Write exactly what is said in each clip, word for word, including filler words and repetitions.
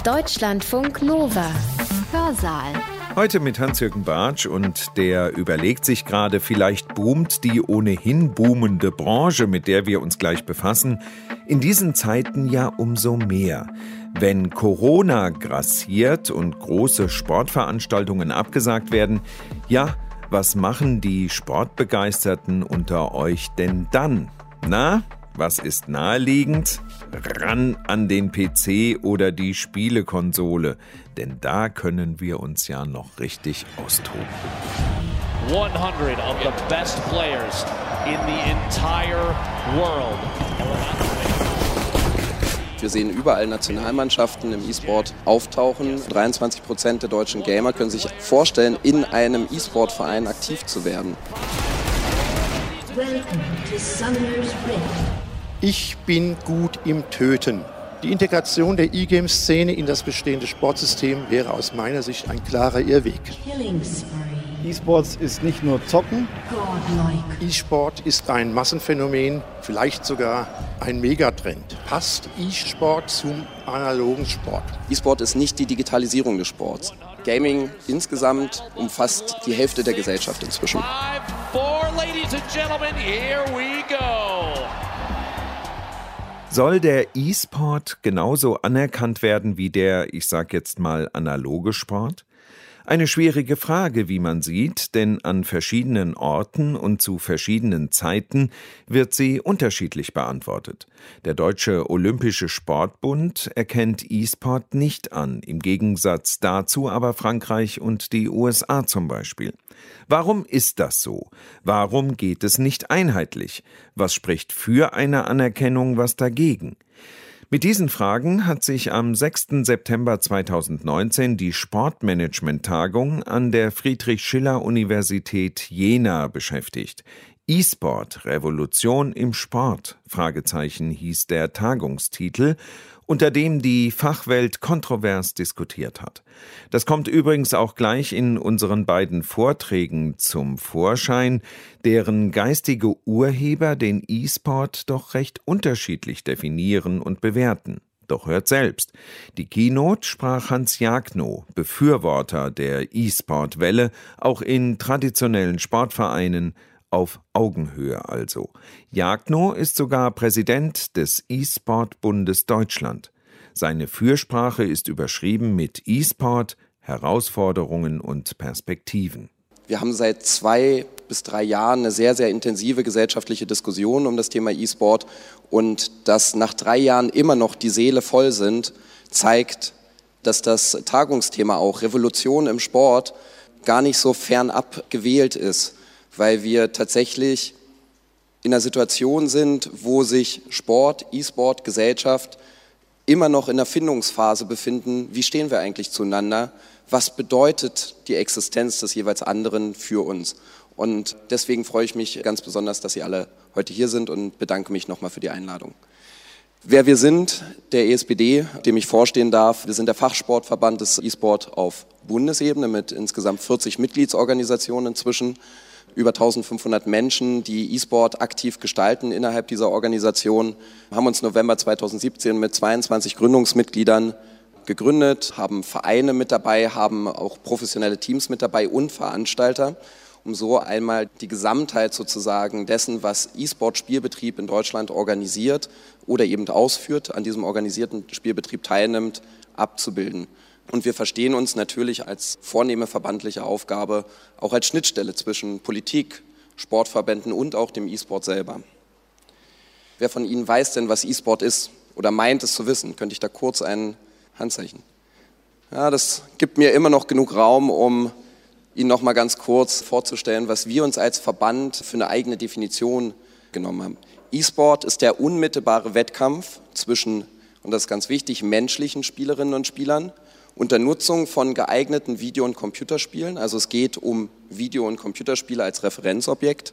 Deutschlandfunk Nova. Hörsaal. Heute mit Hans-Jürgen Bartsch und der überlegt sich gerade, vielleicht boomt die ohnehin boomende Branche, mit der wir uns gleich befassen, in diesen Zeiten ja umso mehr. Wenn Corona grassiert und große Sportveranstaltungen abgesagt werden, ja, was machen die Sportbegeisterten unter euch denn dann? Na, was ist naheliegend? Ran an den P C oder die Spielekonsole, denn da können wir uns ja noch richtig austoben. hundred of the best players in the entire world. Wir sehen überall Nationalmannschaften im E-Sport auftauchen. dreiundzwanzig Prozent der deutschen Gamer können sich vorstellen, in einem E-Sport-Verein aktiv zu werden. Ich bin gut im Töten. Die Integration der E-Game-Szene in das bestehende Sportsystem wäre aus meiner Sicht ein klarer Irrweg. E-Sports ist nicht nur Zocken. E-Sport ist ein Massenphänomen, vielleicht sogar ein Megatrend. Passt E-Sport zum analogen Sport? E-Sport ist nicht die Digitalisierung des Sports. Gaming insgesamt umfasst die Hälfte der Gesellschaft inzwischen. Five, four, ladies and gentlemen, here we go. Soll der E-Sport genauso anerkannt werden wie der, ich sag jetzt mal, analoge Sport? Eine schwierige Frage, wie man sieht, denn an verschiedenen Orten und zu verschiedenen Zeiten wird sie unterschiedlich beantwortet. Der Deutsche Olympische Sportbund erkennt E-Sport nicht an, im Gegensatz dazu aber Frankreich und die U S A zum Beispiel. Warum ist das so? Warum geht es nicht einheitlich? Was spricht für eine Anerkennung, was dagegen? Mit diesen Fragen hat sich am sechsten September zweitausendneunzehn die Sportmanagement-Tagung an der Friedrich-Schiller-Universität Jena beschäftigt. E-Sport, Revolution im Sport, Fragezeichen hieß der Tagungstitel, unter dem die Fachwelt kontrovers diskutiert hat. Das kommt übrigens auch gleich in unseren beiden Vorträgen zum Vorschein, deren geistige Urheber den E-Sport doch recht unterschiedlich definieren und bewerten. Doch hört selbst. Die Keynote sprach Hans Jagnow, Befürworter der E-Sport-Welle, auch in traditionellen Sportvereinen, auf Augenhöhe also. Jagnow ist sogar Präsident des E-Sport-Bundes Deutschland. Seine Fürsprache ist überschrieben mit E-Sport, Herausforderungen und Perspektiven. Wir haben seit zwei bis drei Jahren eine sehr, sehr intensive gesellschaftliche Diskussion um das Thema E-Sport. Und dass nach drei Jahren immer noch die Seele voll sind, zeigt, dass das Tagungsthema auch Revolution im Sport gar nicht so fernab gewählt ist, weil wir tatsächlich in einer Situation sind, wo sich Sport, E-Sport, Gesellschaft immer noch in der Findungsphase befinden. Wie stehen wir eigentlich zueinander? Was bedeutet die Existenz des jeweils anderen für uns? Und deswegen freue ich mich ganz besonders, dass Sie alle heute hier sind und bedanke mich nochmal für die Einladung. Wer wir sind, der E S P D, dem ich vorstehen darf, wir sind der Fachsportverband des E-Sport auf Bundesebene mit insgesamt vierzig Mitgliedsorganisationen inzwischen. Über eintausendfünfhundert Menschen, die E-Sport aktiv gestalten innerhalb dieser Organisation, haben uns November zweitausendsiebzehn mit zweiundzwanzig Gründungsmitgliedern gegründet, haben Vereine mit dabei, haben auch professionelle Teams mit dabei und Veranstalter, um so einmal die Gesamtheit sozusagen dessen, was E-Sport-Spielbetrieb in Deutschland organisiert oder eben ausführt, an diesem organisierten Spielbetrieb teilnimmt, abzubilden. Und wir verstehen uns natürlich als vornehme verbandliche Aufgabe auch als Schnittstelle zwischen Politik, Sportverbänden und auch dem E-Sport selber. Wer von Ihnen weiß denn, was E-Sport ist oder meint es zu wissen? Könnte ich da kurz ein Handzeichen? Ja, das gibt mir immer noch genug Raum, um Ihnen noch mal ganz kurz vorzustellen, was wir uns als Verband für eine eigene Definition genommen haben. E-Sport ist der unmittelbare Wettkampf zwischen, und das ist ganz wichtig, menschlichen Spielerinnen und Spielern unter Nutzung von geeigneten Video- und Computerspielen, also es geht um Video- und Computerspiele als Referenzobjekt,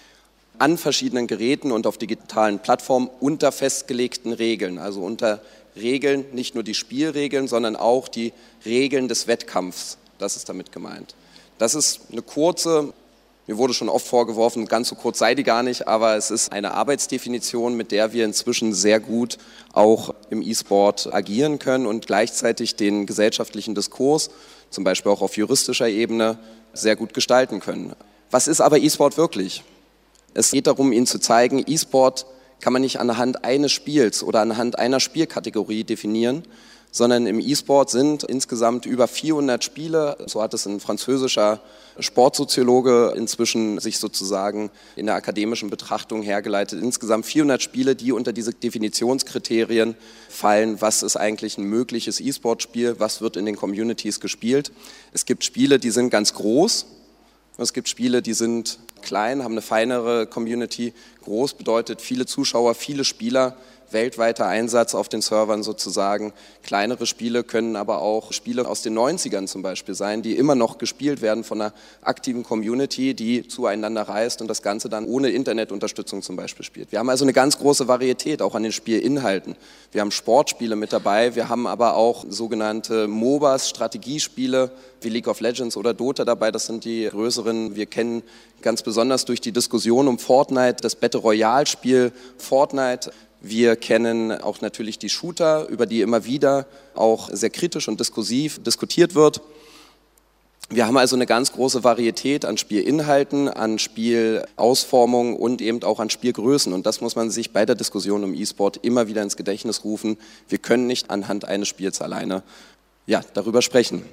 an verschiedenen Geräten und auf digitalen Plattformen unter festgelegten Regeln, also unter Regeln, nicht nur die Spielregeln, sondern auch die Regeln des Wettkampfs, das ist damit gemeint. Das ist eine kurze Mir wurde schon oft vorgeworfen, ganz so kurz sei die gar nicht, aber es ist eine Arbeitsdefinition, mit der wir inzwischen sehr gut auch im E-Sport agieren können und gleichzeitig den gesellschaftlichen Diskurs, zum Beispiel auch auf juristischer Ebene, sehr gut gestalten können. Was ist aber E-Sport wirklich? Es geht darum, Ihnen zu zeigen, E-Sport kann man nicht anhand eines Spiels oder anhand einer Spielkategorie definieren, sondern im E-Sport sind insgesamt über vierhundert Spiele, so hat es ein französischer Sportsoziologe inzwischen sich sozusagen in der akademischen Betrachtung hergeleitet, insgesamt vierhundert Spiele, die unter diese Definitionskriterien fallen, was ist eigentlich ein mögliches E-Sport-Spiel, was wird in den Communities gespielt. Es gibt Spiele, die sind ganz groß, es gibt Spiele, die sind klein, haben eine feinere Community. Groß bedeutet viele Zuschauer, viele Spieler, weltweiter Einsatz auf den Servern sozusagen. Kleinere Spiele können aber auch Spiele aus den neunzigern zum Beispiel sein, die immer noch gespielt werden von einer aktiven Community, die zueinander reist und das Ganze dann ohne Internetunterstützung zum Beispiel spielt. Wir haben also eine ganz große Varietät auch an den Spielinhalten. Wir haben Sportspiele mit dabei, wir haben aber auch sogenannte MOBAs, Strategiespiele wie League of Legends oder Dota dabei. Das sind die größeren. Wir kennen ganz besonders durch die Diskussion um Fortnite das Battle Royale Spiel Fortnite. Wir kennen auch natürlich die Shooter, über die immer wieder auch sehr kritisch und diskursiv diskutiert wird. Wir haben also eine ganz große Varietät an Spielinhalten, an Spielausformungen und eben auch an Spielgrößen. Und das muss man sich bei der Diskussion um E-Sport immer wieder ins Gedächtnis rufen. Wir können nicht anhand eines Spiels alleine ja, darüber sprechen.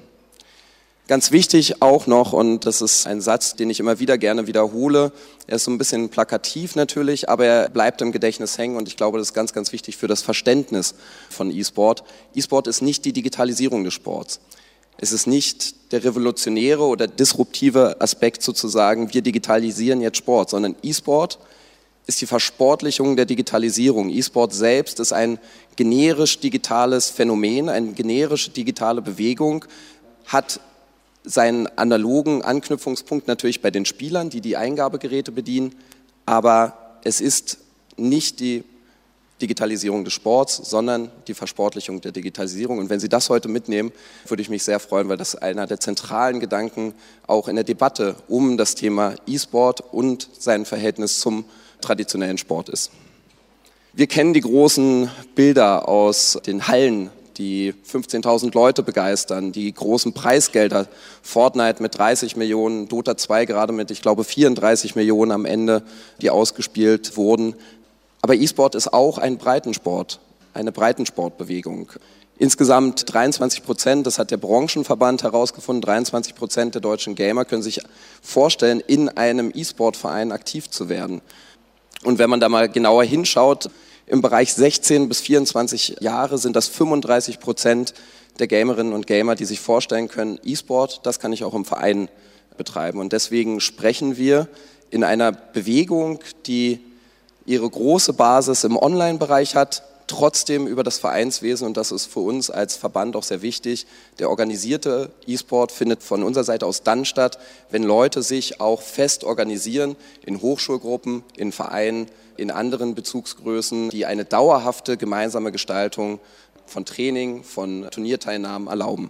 Ganz wichtig auch noch, und das ist ein Satz, den ich immer wieder gerne wiederhole, er ist so ein bisschen plakativ natürlich, aber er bleibt im Gedächtnis hängen und ich glaube, das ist ganz, ganz wichtig für das Verständnis von E-Sport. E-Sport ist nicht die Digitalisierung des Sports. Es ist nicht der revolutionäre oder disruptive Aspekt sozusagen, wir digitalisieren jetzt Sport, sondern E-Sport ist die Versportlichung der Digitalisierung. E-Sport selbst ist ein generisch digitales Phänomen, eine generisch digitale Bewegung, hat seinen analogen Anknüpfungspunkt natürlich bei den Spielern, die die Eingabegeräte bedienen, aber es ist nicht die Digitalisierung des Sports, sondern die Versportlichung der Digitalisierung. Und wenn Sie das heute mitnehmen, würde ich mich sehr freuen, weil das einer der zentralen Gedanken auch in der Debatte um das Thema E-Sport und sein Verhältnis zum traditionellen Sport ist. Wir kennen die großen Bilder aus den Hallen, die fünfzehntausend Leute begeistern, die großen Preisgelder, Fortnite mit dreißig Millionen, Dota zwei gerade mit, ich glaube, vierunddreißig Millionen am Ende, die ausgespielt wurden. Aber E-Sport ist auch ein Breitensport, eine Breitensportbewegung. Insgesamt dreiundzwanzig Prozent, das hat der Branchenverband herausgefunden, dreiundzwanzig Prozent der deutschen Gamer können sich vorstellen, in einem E-Sport-Verein aktiv zu werden. Und wenn man da mal genauer hinschaut, im Bereich sechzehn bis vierundzwanzig Jahre sind das fünfunddreißig Prozent der Gamerinnen und Gamer, die sich vorstellen können, E-Sport, das kann ich auch im Verein betreiben. Und deswegen sprechen wir in einer Bewegung, die ihre große Basis im Online-Bereich hat, trotzdem über das Vereinswesen, und das ist für uns als Verband auch sehr wichtig, der organisierte E-Sport findet von unserer Seite aus dann statt, wenn Leute sich auch fest organisieren in Hochschulgruppen, in Vereinen, in anderen Bezugsgrößen, die eine dauerhafte gemeinsame Gestaltung von Training, von Turnierteilnahmen erlauben.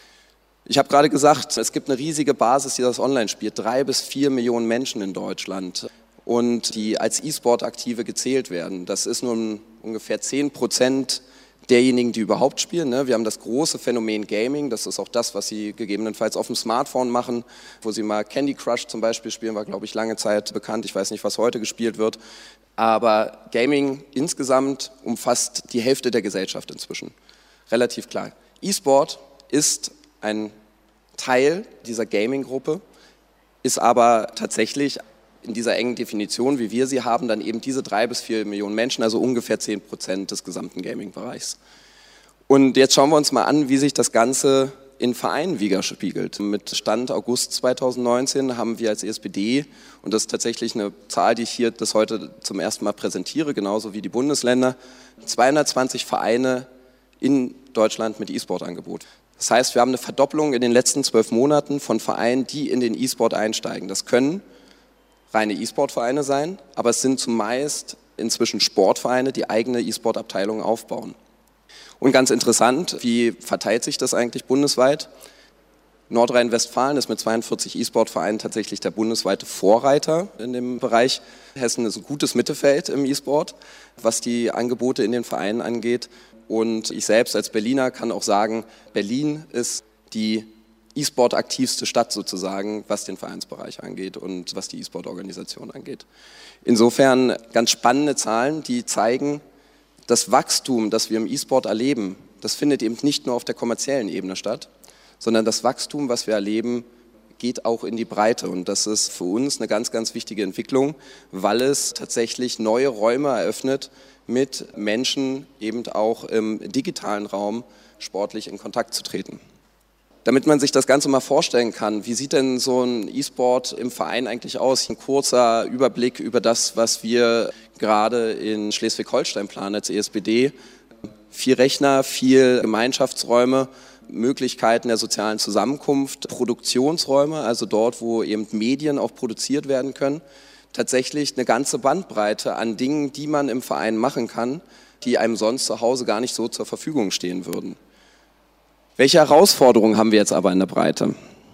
Ich habe gerade gesagt, es gibt eine riesige Basis, die das online spielt, drei bis vier Millionen Menschen in Deutschland und die als E-Sport-Aktive gezählt werden. Das ist nun ungefähr zehn Prozent derjenigen, die überhaupt spielen. Wir haben das große Phänomen Gaming, das ist auch das, was Sie gegebenenfalls auf dem Smartphone machen, wo Sie mal Candy Crush zum Beispiel spielen, war, glaube ich, lange Zeit bekannt. Ich weiß nicht, was heute gespielt wird. Aber Gaming insgesamt umfasst die Hälfte der Gesellschaft inzwischen. Relativ klar. E-Sport ist ein Teil dieser Gaming-Gruppe, ist aber tatsächlich in dieser engen Definition, wie wir sie haben, dann eben diese drei bis vier Millionen Menschen, also ungefähr zehn Prozent des gesamten Gaming-Bereichs. Und jetzt schauen wir uns mal an, wie sich das Ganze in Vereinen widerspiegelt. Mit Stand August zweitausendneunzehn haben wir als E S P D, und das ist tatsächlich eine Zahl, die ich hier das heute zum ersten Mal präsentiere, genauso wie die Bundesländer, zweihundertzwanzig Vereine in Deutschland mit E-Sport-Angebot. Das heißt, wir haben eine Verdopplung in den letzten zwölf Monaten von Vereinen, die in den E-Sport einsteigen. Das können reine E-Sport-Vereine sein, aber es sind zumeist inzwischen Sportvereine, die eigene E-Sport-Abteilungen aufbauen. Und ganz interessant, wie verteilt sich das eigentlich bundesweit? Nordrhein-Westfalen ist mit zweiundvierzig E-Sport-Vereinen tatsächlich der bundesweite Vorreiter in dem Bereich. Hessen ist ein gutes Mittelfeld im E-Sport, was die Angebote in den Vereinen angeht. Und ich selbst als Berliner kann auch sagen, Berlin ist die E-Sport-aktivste Stadt sozusagen, was den Vereinsbereich angeht und was die E-Sport-Organisation angeht. Insofern ganz spannende Zahlen, die zeigen, das Wachstum, das wir im E-Sport erleben, das findet eben nicht nur auf der kommerziellen Ebene statt, sondern das Wachstum, was wir erleben, geht auch in die Breite. Und das ist für uns eine ganz, ganz wichtige Entwicklung, weil es tatsächlich neue Räume eröffnet, mit Menschen eben auch im digitalen Raum sportlich in Kontakt zu treten. Damit man sich das Ganze mal vorstellen kann, wie sieht denn so ein E-Sport im Verein eigentlich aus? Ein kurzer Überblick über das, was wir gerade in Schleswig-Holstein planen als E S B D. Vier Rechner, vier Gemeinschaftsräume, Möglichkeiten der sozialen Zusammenkunft, Produktionsräume, also dort, wo eben Medien auch produziert werden können. Tatsächlich eine ganze Bandbreite an Dingen, die man im Verein machen kann, die einem sonst zu Hause gar nicht so zur Verfügung stehen würden. Welche Herausforderungen haben wir jetzt aber in der Breite?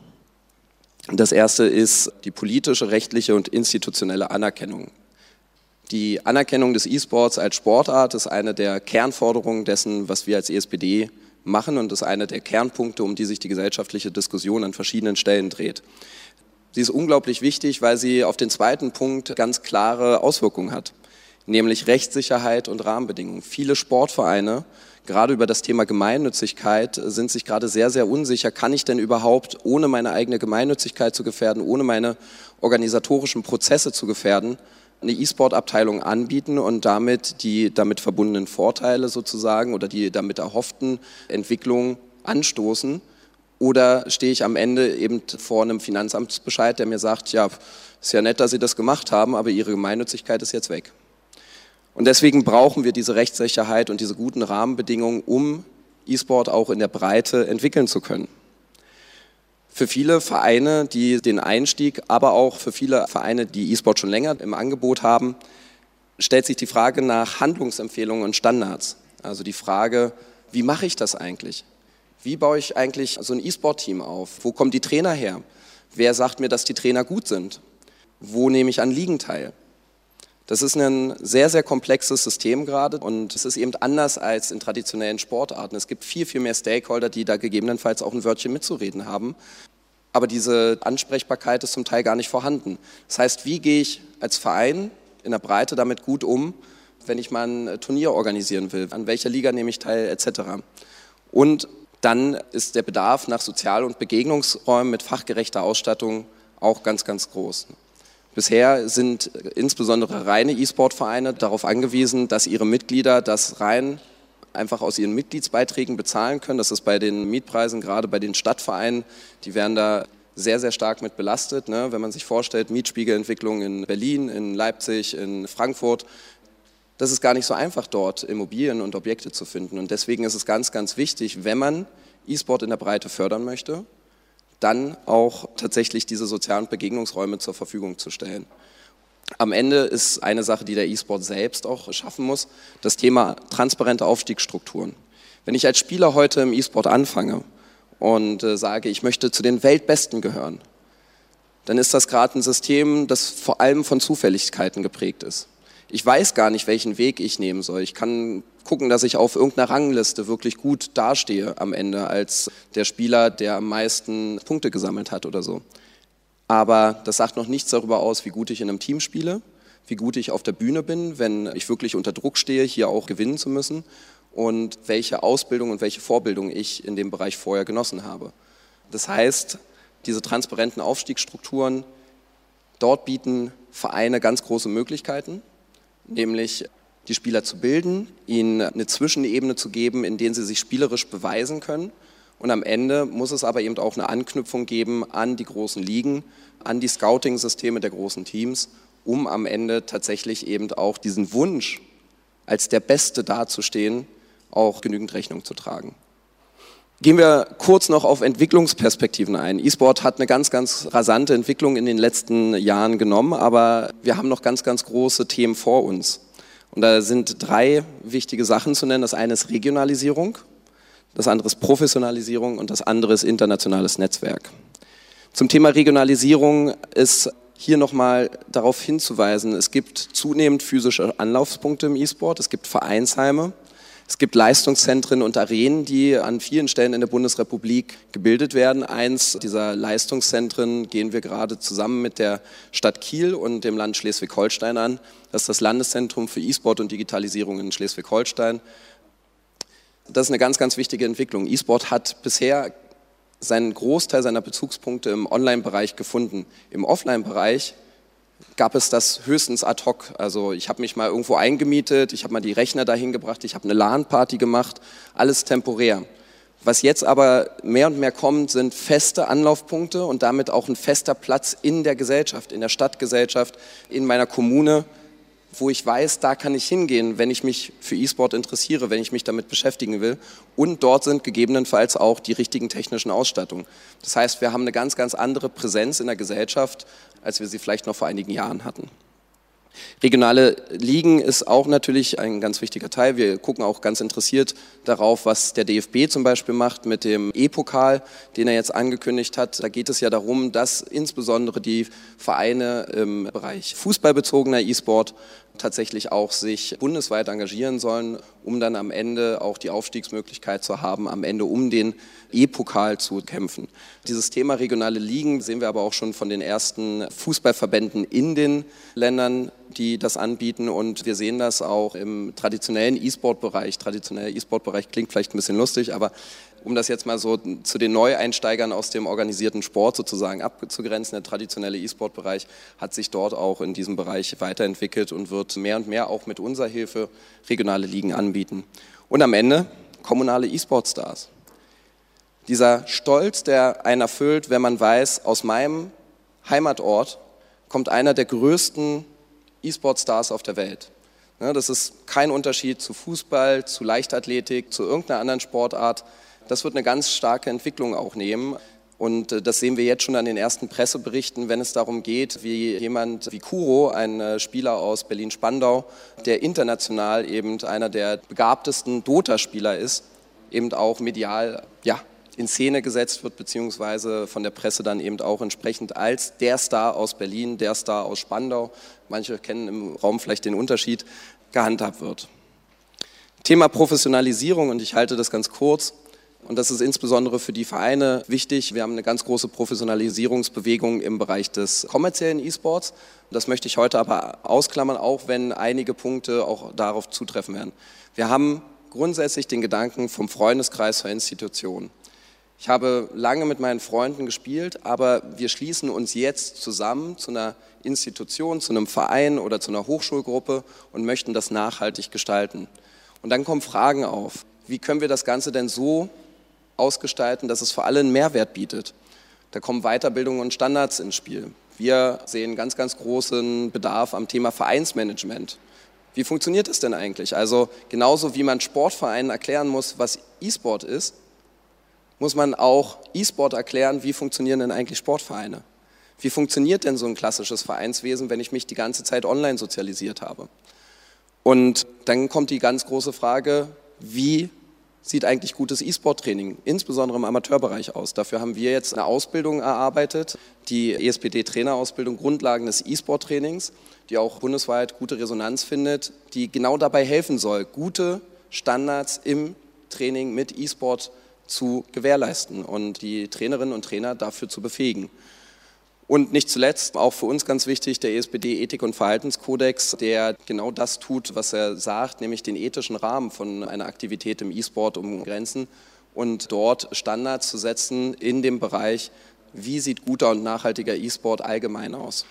Das erste ist die politische, rechtliche und institutionelle Anerkennung. Die Anerkennung des E-Sports als Sportart ist eine der Kernforderungen dessen, was wir als E S B D machen und ist eine der Kernpunkte, um die sich die gesellschaftliche Diskussion an verschiedenen Stellen dreht. Sie ist unglaublich wichtig, weil sie auf den zweiten Punkt ganz klare Auswirkungen hat, nämlich Rechtssicherheit und Rahmenbedingungen. Viele Sportvereine, gerade über das Thema Gemeinnützigkeit, sind sich gerade sehr, sehr unsicher. Kann ich denn überhaupt, ohne meine eigene Gemeinnützigkeit zu gefährden, ohne meine organisatorischen Prozesse zu gefährden, eine E-Sport-Abteilung anbieten und damit die damit verbundenen Vorteile sozusagen oder die damit erhofften Entwicklungen anstoßen? Oder stehe ich am Ende eben vor einem Finanzamtsbescheid, der mir sagt, ja, ist ja nett, dass Sie das gemacht haben, aber Ihre Gemeinnützigkeit ist jetzt weg. Und deswegen brauchen wir diese Rechtssicherheit und diese guten Rahmenbedingungen, um E-Sport auch in der Breite entwickeln zu können. Für viele Vereine, die den Einstieg, aber auch für viele Vereine, die E-Sport schon länger im Angebot haben, stellt sich die Frage nach Handlungsempfehlungen und Standards. Also die Frage, wie mache ich das eigentlich? Wie baue ich eigentlich so ein E-Sport-Team auf? Wo kommen die Trainer her? Wer sagt mir, dass die Trainer gut sind? Wo nehme ich an Ligen teil? Das ist ein sehr, sehr komplexes System gerade und es ist eben anders als in traditionellen Sportarten. Es gibt viel, viel mehr Stakeholder, die da gegebenenfalls auch ein Wörtchen mitzureden haben. Aber diese Ansprechbarkeit ist zum Teil gar nicht vorhanden. Das heißt, wie gehe ich als Verein in der Breite damit gut um, wenn ich mal ein Turnier organisieren will? An welcher Liga nehme ich teil, et cetera. Und dann ist der Bedarf nach Sozial- und Begegnungsräumen mit fachgerechter Ausstattung auch ganz, ganz groß. Bisher sind insbesondere reine E-Sport-Vereine darauf angewiesen, dass ihre Mitglieder das rein einfach aus ihren Mitgliedsbeiträgen bezahlen können. Das ist bei den Mietpreisen, gerade bei den Stadtvereinen, die werden da sehr, sehr stark mit belastet. Ne? Wenn man sich vorstellt, Mietspiegelentwicklung in Berlin, in Leipzig, in Frankfurt, das ist gar nicht so einfach, dort Immobilien und Objekte zu finden. Und deswegen ist es ganz, ganz wichtig, wenn man E-Sport in der Breite fördern möchte, dann auch tatsächlich diese sozialen Begegnungsräume zur Verfügung zu stellen. Am Ende ist eine Sache, die der E-Sport selbst auch schaffen muss, das Thema transparente Aufstiegsstrukturen. Wenn ich als Spieler heute im E-Sport anfange und äh, sage, ich möchte zu den Weltbesten gehören, dann ist das gerade ein System, das vor allem von Zufälligkeiten geprägt ist. Ich weiß gar nicht, welchen Weg ich nehmen soll. Ich kann gucken, dass ich auf irgendeiner Rangliste wirklich gut dastehe am Ende als der Spieler, der am meisten Punkte gesammelt hat oder so. Aber das sagt noch nichts darüber aus, wie gut ich in einem Team spiele, wie gut ich auf der Bühne bin, wenn ich wirklich unter Druck stehe, hier auch gewinnen zu müssen und welche Ausbildung und welche Vorbildung ich in dem Bereich vorher genossen habe. Das heißt, diese transparenten Aufstiegsstrukturen, dort bieten Vereine ganz große Möglichkeiten, nämlich die Spieler zu bilden, ihnen eine Zwischenebene zu geben, in der sie sich spielerisch beweisen können. Und am Ende muss es aber eben auch eine Anknüpfung geben an die großen Ligen, an die Scouting-Systeme der großen Teams, um am Ende tatsächlich eben auch diesen Wunsch, als der Beste dazustehen, auch genügend Rechnung zu tragen. Gehen wir kurz noch auf Entwicklungsperspektiven ein. E-Sport hat eine ganz, ganz rasante Entwicklung in den letzten Jahren genommen, aber wir haben noch ganz, ganz große Themen vor uns. Und da sind drei wichtige Sachen zu nennen. Das eine ist Regionalisierung, das andere ist Professionalisierung und das andere ist internationales Netzwerk. Zum Thema Regionalisierung ist hier nochmal darauf hinzuweisen, es gibt zunehmend physische Anlaufspunkte im E-Sport, es gibt Vereinsheime, es gibt Leistungszentren und Arenen, die an vielen Stellen in der Bundesrepublik gebildet werden. Eins dieser Leistungszentren gehen wir gerade zusammen mit der Stadt Kiel und dem Land Schleswig-Holstein an. Das ist das Landeszentrum für E-Sport und Digitalisierung in Schleswig-Holstein. Das ist eine ganz, ganz wichtige Entwicklung. E-Sport hat bisher seinen Großteil seiner Bezugspunkte im Online-Bereich gefunden. Im Offline-Bereich gab es das höchstens ad hoc. Also ich habe mich mal irgendwo eingemietet, ich habe mal die Rechner dahin gebracht, ich habe eine LAN-Party gemacht, alles temporär. Was jetzt aber mehr und mehr kommt, sind feste Anlaufpunkte und damit auch ein fester Platz in der Gesellschaft, in der Stadtgesellschaft, in meiner Kommune, wo ich weiß, da kann ich hingehen, wenn ich mich für E-Sport interessiere, wenn ich mich damit beschäftigen will. Und dort sind gegebenenfalls auch die richtigen technischen Ausstattungen. Das heißt, wir haben eine ganz, ganz andere Präsenz in der Gesellschaft, als wir sie vielleicht noch vor einigen Jahren hatten. Regionale Ligen ist auch natürlich ein ganz wichtiger Teil. Wir gucken auch ganz interessiert darauf, was der D F B zum Beispiel macht mit dem E-Pokal, den er jetzt angekündigt hat. Da geht es ja darum, dass insbesondere die Vereine im Bereich fußballbezogener E-Sport tatsächlich auch sich bundesweit engagieren sollen, um dann am Ende auch die Aufstiegsmöglichkeit zu haben, am Ende um den E-Pokal zu kämpfen. Dieses Thema regionale Ligen sehen wir aber auch schon von den ersten Fußballverbänden in den Ländern, die das anbieten, und wir sehen das auch im traditionellen E-Sport-Bereich. Traditioneller E-Sport-Bereich klingt vielleicht ein bisschen lustig, aber um das jetzt mal so zu den Neueinsteigern aus dem organisierten Sport sozusagen abzugrenzen, der traditionelle E-Sport-Bereich hat sich dort auch in diesem Bereich weiterentwickelt und wird mehr und mehr auch mit unserer Hilfe regionale Ligen anbieten. Und am Ende kommunale E-Sport-Stars. Dieser Stolz, der einen erfüllt, wenn man weiß, aus meinem Heimatort kommt einer der größten E-Sport-Stars auf der Welt. Das ist kein Unterschied zu Fußball, zu Leichtathletik, zu irgendeiner anderen Sportart. Das wird eine ganz starke Entwicklung auch nehmen. Und das sehen wir jetzt schon an den ersten Presseberichten, wenn es darum geht, wie jemand wie Kuro, ein Spieler aus Berlin-Spandau, der international eben einer der begabtesten Dota-Spieler ist, eben auch medial ja, in Szene gesetzt wird, beziehungsweise von der Presse dann eben auch entsprechend als der Star aus Berlin, der Star aus Spandau, manche kennen im Raum vielleicht den Unterschied, gehandhabt wird. Thema Professionalisierung, und ich halte das ganz kurz, und das ist insbesondere für die Vereine wichtig. Wir haben eine ganz große Professionalisierungsbewegung im Bereich des kommerziellen E-Sports. Das möchte ich heute aber ausklammern, auch wenn einige Punkte auch darauf zutreffen werden. Wir haben grundsätzlich den Gedanken vom Freundeskreis zur Institution. Ich habe lange mit meinen Freunden gespielt, aber wir schließen uns jetzt zusammen zu einer Institution, zu einem Verein oder zu einer Hochschulgruppe und möchten das nachhaltig gestalten. Und dann kommen Fragen auf. Wie können wir das Ganze denn so ausgestalten, dass es für alle einen Mehrwert bietet? Da kommen Weiterbildungen und Standards ins Spiel. Wir sehen ganz, ganz großen Bedarf am Thema Vereinsmanagement. Wie funktioniert das denn eigentlich? Also genauso wie man Sportvereinen erklären muss, was E-Sport ist, muss man auch E-Sport erklären, wie funktionieren denn eigentlich Sportvereine? Wie funktioniert denn so ein klassisches Vereinswesen, wenn ich mich die ganze Zeit online sozialisiert habe? Und dann kommt die ganz große Frage, wie sieht eigentlich gutes E-Sport-Training, insbesondere im Amateurbereich, aus? Dafür haben wir jetzt eine Ausbildung erarbeitet, die E S P D-Trainerausbildung, Grundlagen des E-Sport-Trainings, die auch bundesweit gute Resonanz findet, die genau dabei helfen soll, gute Standards im Training mit E-Sport zu gewährleisten und die Trainerinnen und Trainer dafür zu befähigen. Und nicht zuletzt, auch für uns ganz wichtig, der E S P D-Ethik- und Verhaltenskodex, der genau das tut, was er sagt, nämlich den ethischen Rahmen von einer Aktivität im E-Sport umgrenzen und dort Standards zu setzen in dem Bereich, wie sieht guter und nachhaltiger E-Sport allgemein aus.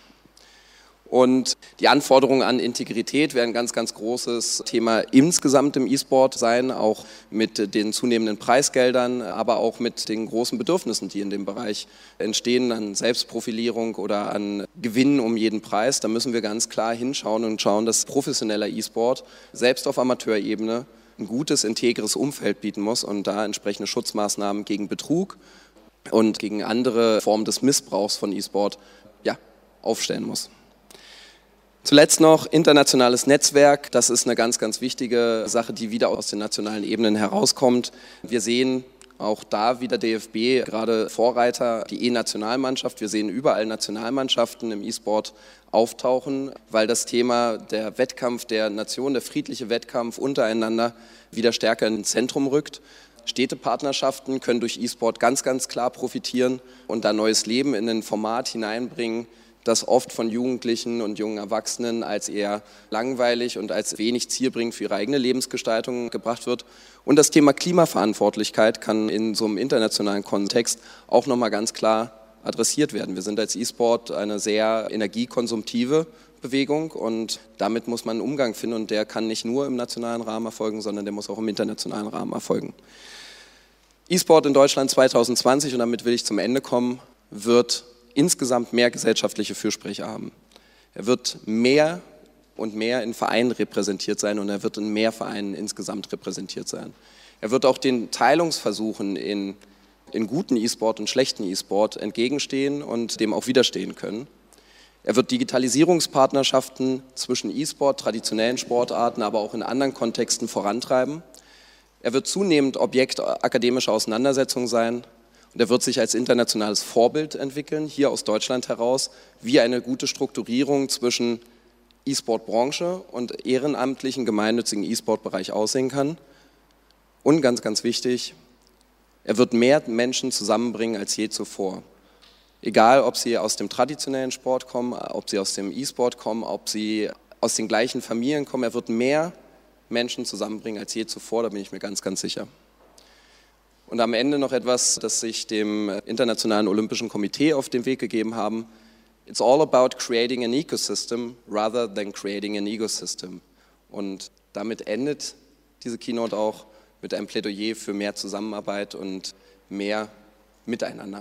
Und die Anforderungen an Integrität werden ein ganz, ganz großes Thema insgesamt im E-Sport sein, auch mit den zunehmenden Preisgeldern, aber auch mit den großen Bedürfnissen, die in dem Bereich entstehen, an Selbstprofilierung oder an Gewinnen um jeden Preis. Da müssen wir ganz klar hinschauen und schauen, dass professioneller E-Sport selbst auf Amateurebene ein gutes, integres Umfeld bieten muss und da entsprechende Schutzmaßnahmen gegen Betrug und gegen andere Formen des Missbrauchs von E-Sport ja, aufstellen muss. Zuletzt noch internationales Netzwerk. Das ist eine ganz, ganz wichtige Sache, die wieder aus den nationalen Ebenen herauskommt. Wir sehen auch da wieder D F B gerade Vorreiter, die E-Nationalmannschaft. Wir sehen überall Nationalmannschaften im E-Sport auftauchen, weil das Thema der Wettkampf der Nation, der friedliche Wettkampf untereinander wieder stärker ins Zentrum rückt. Städtepartnerschaften können durch E-Sport ganz, ganz klar profitieren und da neues Leben in ein Format hineinbringen, das oft von Jugendlichen und jungen Erwachsenen als eher langweilig und als wenig zielbringend für ihre eigene Lebensgestaltung gebracht wird. Und das Thema Klimaverantwortlichkeit kann in so einem internationalen Kontext auch nochmal ganz klar adressiert werden. Wir sind als E-Sport eine sehr energiekonsumtive Bewegung und damit muss man einen Umgang finden und der kann nicht nur im nationalen Rahmen erfolgen, sondern der muss auch im internationalen Rahmen erfolgen. E-Sport in Deutschland zwanzig zwanzig, und damit will ich zum Ende kommen, wird insgesamt mehr gesellschaftliche Fürsprecher haben. Er wird mehr und mehr in Vereinen repräsentiert sein und er wird in mehr Vereinen insgesamt repräsentiert sein. Er wird auch den Teilungsversuchen in, in guten E-Sport und schlechten E-Sport entgegenstehen und dem auch widerstehen können. Er wird Digitalisierungspartnerschaften zwischen E-Sport, traditionellen Sportarten, aber auch in anderen Kontexten vorantreiben. Er wird zunehmend Objekt akademischer Auseinandersetzungen sein. Und er wird sich als internationales Vorbild entwickeln, hier aus Deutschland heraus, wie eine gute Strukturierung zwischen E-Sport-Branche und ehrenamtlichen, gemeinnützigen E-Sport-Bereich aussehen kann. Und ganz, ganz wichtig, er wird mehr Menschen zusammenbringen als je zuvor. Egal, ob sie aus dem traditionellen Sport kommen, ob sie aus dem E-Sport kommen, ob sie aus den gleichen Familien kommen, er wird mehr Menschen zusammenbringen als je zuvor, da bin ich mir ganz, ganz sicher. Und am Ende noch etwas, das sich dem Internationalen Olympischen Komitee auf den Weg gegeben haben. It's all about creating an ecosystem rather than creating an ecosystem. Und damit endet diese Keynote auch mit einem Plädoyer für mehr Zusammenarbeit und mehr Miteinander.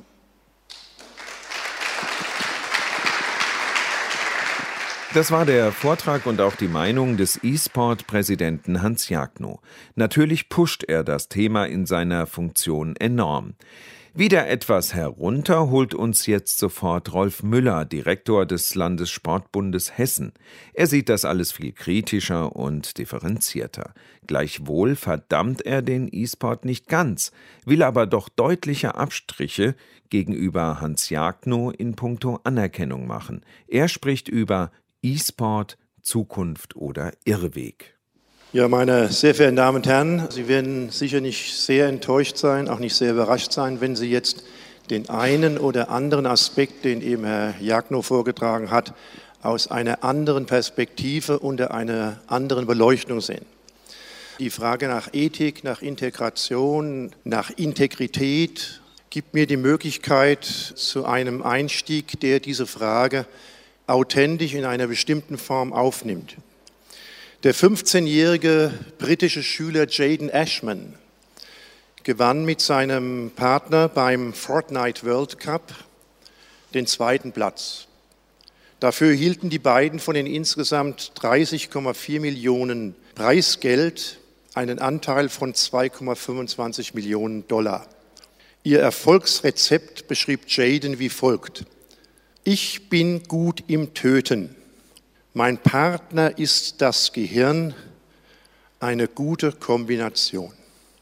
Das war der Vortrag und auch die Meinung des E-Sport-Präsidenten Hans Jagnow. Natürlich pusht er das Thema in seiner Funktion enorm. Wieder etwas herunter holt uns jetzt sofort Rolf Müller, Direktor des Landessportbundes Hessen. Er sieht das alles viel kritischer und differenzierter. Gleichwohl verdammt er den E-Sport nicht ganz, will aber doch deutliche Abstriche gegenüber Hans Jagnow in puncto Anerkennung machen. Er spricht über E-Sport, Zukunft oder Irrweg. Ja, meine sehr verehrten Damen und Herren, Sie werden sicher nicht sehr enttäuscht sein, auch nicht sehr überrascht sein, wenn Sie jetzt den einen oder anderen Aspekt, den eben Herr Jagnow vorgetragen hat, aus einer anderen Perspektive, unter einer anderen Beleuchtung sehen. Die Frage nach Ethik, nach Integration, nach Integrität gibt mir die Möglichkeit zu einem Einstieg, der diese Frage authentisch in einer bestimmten Form aufnimmt. Der fünfzehnjährige britische Schüler Jaden Ashman gewann mit seinem Partner beim Fortnite World Cup den zweiten Platz. Dafür hielten die beiden von den insgesamt dreißig Komma vier Millionen Preisgeld einen Anteil von zwei Komma fünfundzwanzig Millionen Dollar. Ihr Erfolgsrezept beschrieb Jaden wie folgt: Ich bin gut im Töten. Mein Partner ist das Gehirn, eine gute Kombination.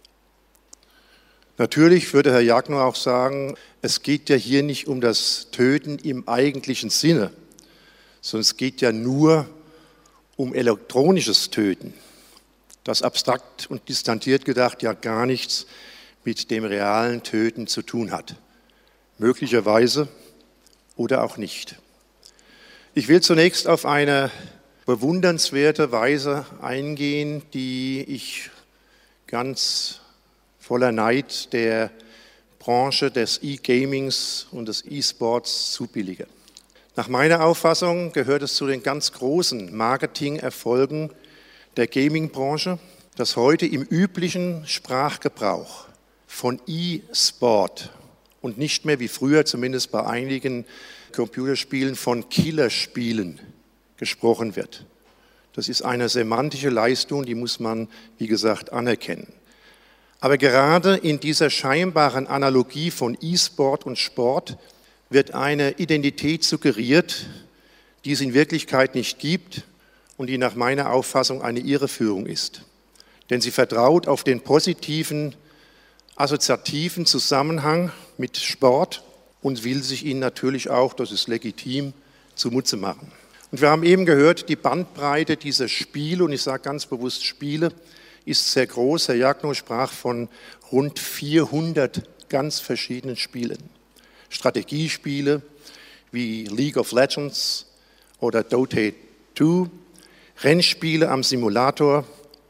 Natürlich würde Herr Jagnow auch sagen, es geht ja hier nicht um das Töten im eigentlichen Sinne, sondern es geht ja nur um elektronisches Töten, das abstrakt und distanziert gedacht ja gar nichts mit dem realen Töten zu tun hat. Möglicherweise oder auch nicht. Ich will zunächst auf eine bewundernswerte Weise eingehen, die ich ganz voller Neid der Branche des E-Gamings und des E-Sports zubillige. Nach meiner Auffassung gehört es zu den ganz großen Marketingerfolgen der Gaming-Branche, dass heute im üblichen Sprachgebrauch von E-Sport und nicht mehr wie früher, zumindest bei einigen Computerspielen, von Killerspielen gesprochen wird. Das ist eine semantische Leistung, die muss man, wie gesagt, anerkennen. Aber gerade in dieser scheinbaren Analogie von E-Sport und Sport wird eine Identität suggeriert, die es in Wirklichkeit nicht gibt und die nach meiner Auffassung eine Irreführung ist. Denn sie vertraut auf den positiven, assoziativen Zusammenhang mit Sport und will sich ihn natürlich auch, das ist legitim, zunutze machen. Und wir haben eben gehört, die Bandbreite dieser Spiele, und ich sage ganz bewusst Spiele, ist sehr groß. Herr Jagno sprach von rund vierhundert ganz verschiedenen Spielen. Strategiespiele wie League of Legends oder Dota zwei, Rennspiele am Simulator,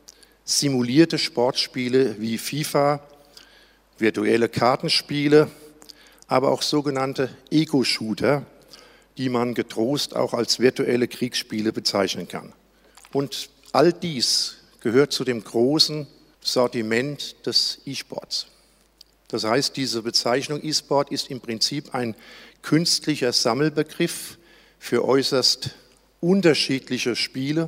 simulierte Sportspiele wie FIFA, virtuelle Kartenspiele, aber auch sogenannte Ego-Shooter, die man getrost auch als virtuelle Kriegsspiele bezeichnen kann. Und all dies gehört zu dem großen Sortiment des E-Sports. Das heißt, diese Bezeichnung E-Sport ist im Prinzip ein künstlicher Sammelbegriff für äußerst unterschiedliche Spiele,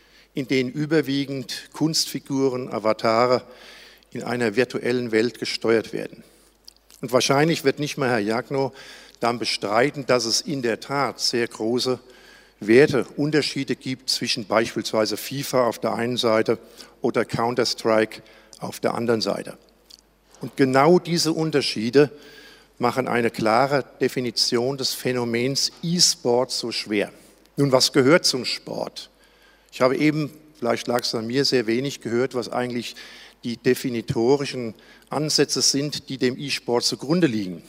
in denen überwiegend Kunstfiguren, Avatare in einer virtuellen Welt gesteuert werden. Und wahrscheinlich wird nicht mal Herr Jagno dann bestreiten, dass es in der Tat sehr große Werteunterschiede gibt zwischen beispielsweise FIFA auf der einen Seite oder Counter-Strike auf der anderen Seite. Und genau diese Unterschiede machen eine klare Definition des Phänomens E-Sport so schwer. Nun, was gehört zum Sport? Ich habe eben, vielleicht lag es an mir, sehr wenig gehört, was eigentlich die definitorischen Ansätze sind, die dem E-Sport zugrunde liegen.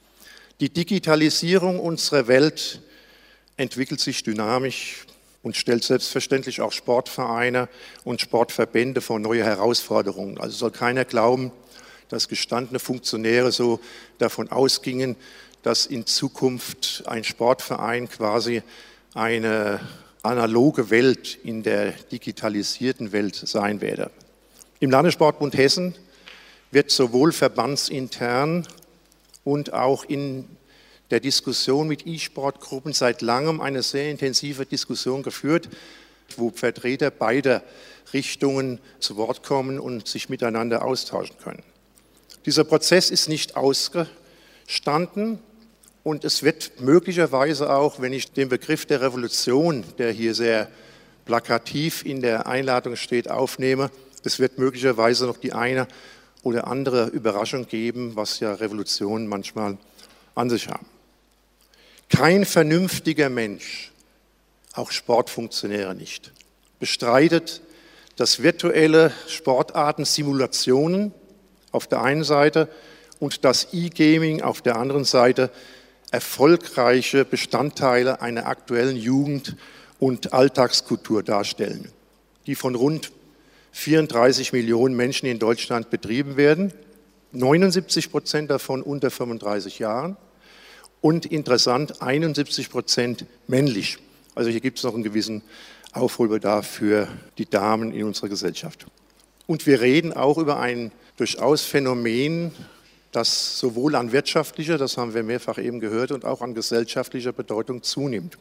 Die Digitalisierung unserer Welt entwickelt sich dynamisch und stellt selbstverständlich auch Sportvereine und Sportverbände vor neue Herausforderungen. Also soll keiner glauben, dass gestandene Funktionäre so davon ausgingen, dass in Zukunft ein Sportverein quasi eine analoge Welt in der digitalisierten Welt sein werde. Im Landessportbund Hessen wird sowohl verbandsintern und auch in der Diskussion mit E-Sport-Gruppen seit langem eine sehr intensive Diskussion geführt, wo Vertreter beider Richtungen zu Wort kommen und sich miteinander austauschen können. Dieser Prozess ist nicht ausgestanden und es wird möglicherweise auch, wenn ich den Begriff der Revolution, der hier sehr plakativ in der Einladung steht, aufnehme, es wird möglicherweise noch die eine oder andere Überraschung geben, was ja Revolutionen manchmal an sich haben. Kein vernünftiger Mensch, auch Sportfunktionäre nicht, bestreitet, dass virtuelle Sportarten, Simulationen auf der einen Seite und das E-Gaming auf der anderen Seite erfolgreiche Bestandteile einer aktuellen Jugend- und Alltagskultur darstellen, die von rund vierunddreißig Millionen Menschen in Deutschland betrieben werden, neunundsiebzig Prozent davon unter fünfunddreißig Jahren und interessant, einundsiebzig Prozent männlich. Also hier gibt es noch einen gewissen Aufholbedarf für die Damen in unserer Gesellschaft. Und wir reden auch über ein durchaus Phänomen, das sowohl an wirtschaftlicher, das haben wir mehrfach eben gehört, und auch an gesellschaftlicher Bedeutung zunimmt.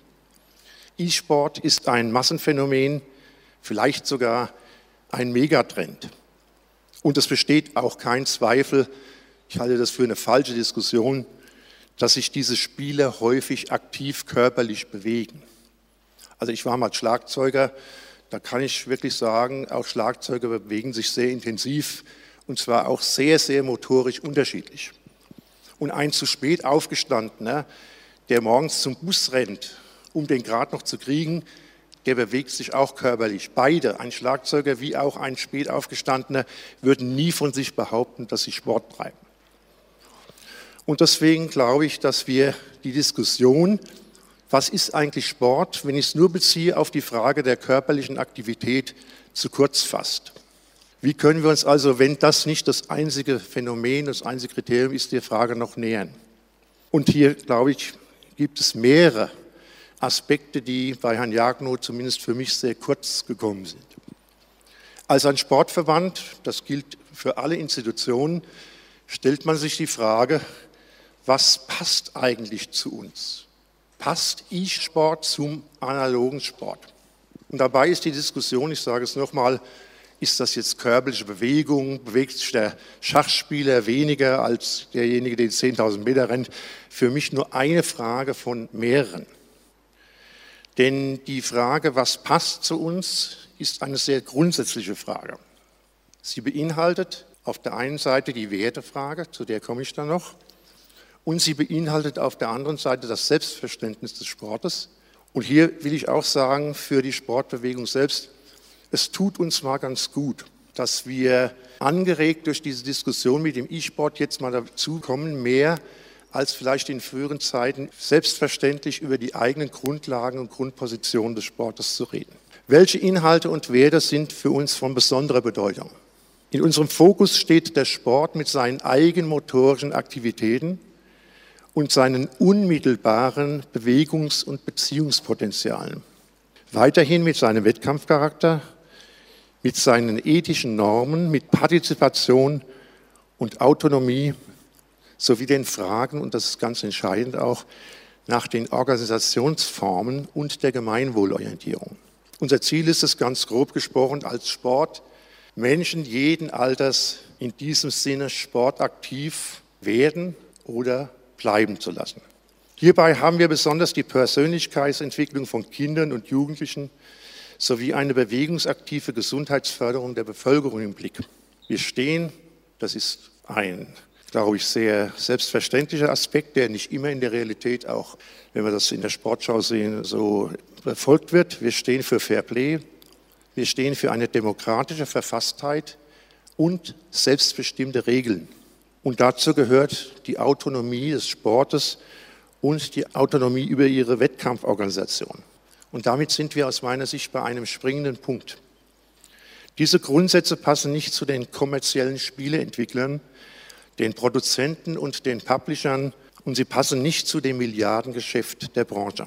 E-Sport ist ein Massenphänomen, vielleicht sogar ein Megatrend. Und es besteht auch kein Zweifel, ich halte das für eine falsche Diskussion, dass sich diese Spieler häufig aktiv körperlich bewegen. Also ich war mal Schlagzeuger, da kann ich wirklich sagen, auch Schlagzeuger bewegen sich sehr intensiv und zwar auch sehr, sehr motorisch unterschiedlich. Und ein zu spät Aufgestandener, der morgens zum Bus rennt, um den gerade noch zu kriegen, der bewegt sich auch körperlich. Beide, ein Schlagzeuger wie auch ein spät Aufgestandener, würden nie von sich behaupten, dass sie Sport treiben. Und deswegen glaube ich, dass wir die Diskussion, was ist eigentlich Sport, wenn ich es nur beziehe auf die Frage der körperlichen Aktivität, zu kurz fasst. Wie können wir uns also, wenn das nicht das einzige Phänomen, das einzige Kriterium ist, der Frage noch nähern? Und hier, glaube ich, gibt es mehrere Aspekte, die bei Herrn Jagno zumindest für mich sehr kurz gekommen sind. Als ein Sportverband, das gilt für alle Institutionen, stellt man sich die Frage, was passt eigentlich zu uns? Passt E-Sport zum analogen Sport? Und dabei ist die Diskussion, ich sage es nochmal, ist das jetzt körperliche Bewegung, bewegt sich der Schachspieler weniger als derjenige, der zehntausend Meter rennt? Für mich nur eine Frage von mehreren. Denn die Frage, was passt zu uns, ist eine sehr grundsätzliche Frage. Sie beinhaltet auf der einen Seite die Wertefrage, zu der komme ich dann noch, und sie beinhaltet auf der anderen Seite das Selbstverständnis des Sportes. Und hier will ich auch sagen, für die Sportbewegung selbst, es tut uns mal ganz gut, dass wir angeregt durch diese Diskussion mit dem E-Sport jetzt mal dazu kommen, mehr als vielleicht in früheren Zeiten selbstverständlich über die eigenen Grundlagen und Grundpositionen des Sportes zu reden. Welche Inhalte und Werte sind für uns von besonderer Bedeutung? In unserem Fokus steht der Sport mit seinen eigenmotorischen Aktivitäten und seinen unmittelbaren Bewegungs- und Beziehungspotenzialen. Weiterhin mit seinem Wettkampfcharakter, mit seinen ethischen Normen, mit Partizipation und Autonomie sowie den Fragen, und das ist ganz entscheidend auch, nach den Organisationsformen und der Gemeinwohlorientierung. Unser Ziel ist es, ganz grob gesprochen, als Sport Menschen jeden Alters in diesem Sinne sportaktiv werden oder bleiben zu lassen. Hierbei haben wir besonders die Persönlichkeitsentwicklung von Kindern und Jugendlichen sowie eine bewegungsaktive Gesundheitsförderung der Bevölkerung im Blick. Wir stehen, das ist ein, glaube ich, sehr selbstverständlicher Aspekt, der nicht immer in der Realität, auch wenn wir das in der Sportschau sehen, so befolgt wird. Wir stehen für Fairplay, wir stehen für eine demokratische Verfasstheit und selbstbestimmte Regeln. Und dazu gehört die Autonomie des Sportes und die Autonomie über ihre Wettkampforganisation. Und damit sind wir aus meiner Sicht bei einem springenden Punkt. Diese Grundsätze passen nicht zu den kommerziellen Spieleentwicklern, den Produzenten und den Publishern, und sie passen nicht zu dem Milliardengeschäft der Branche.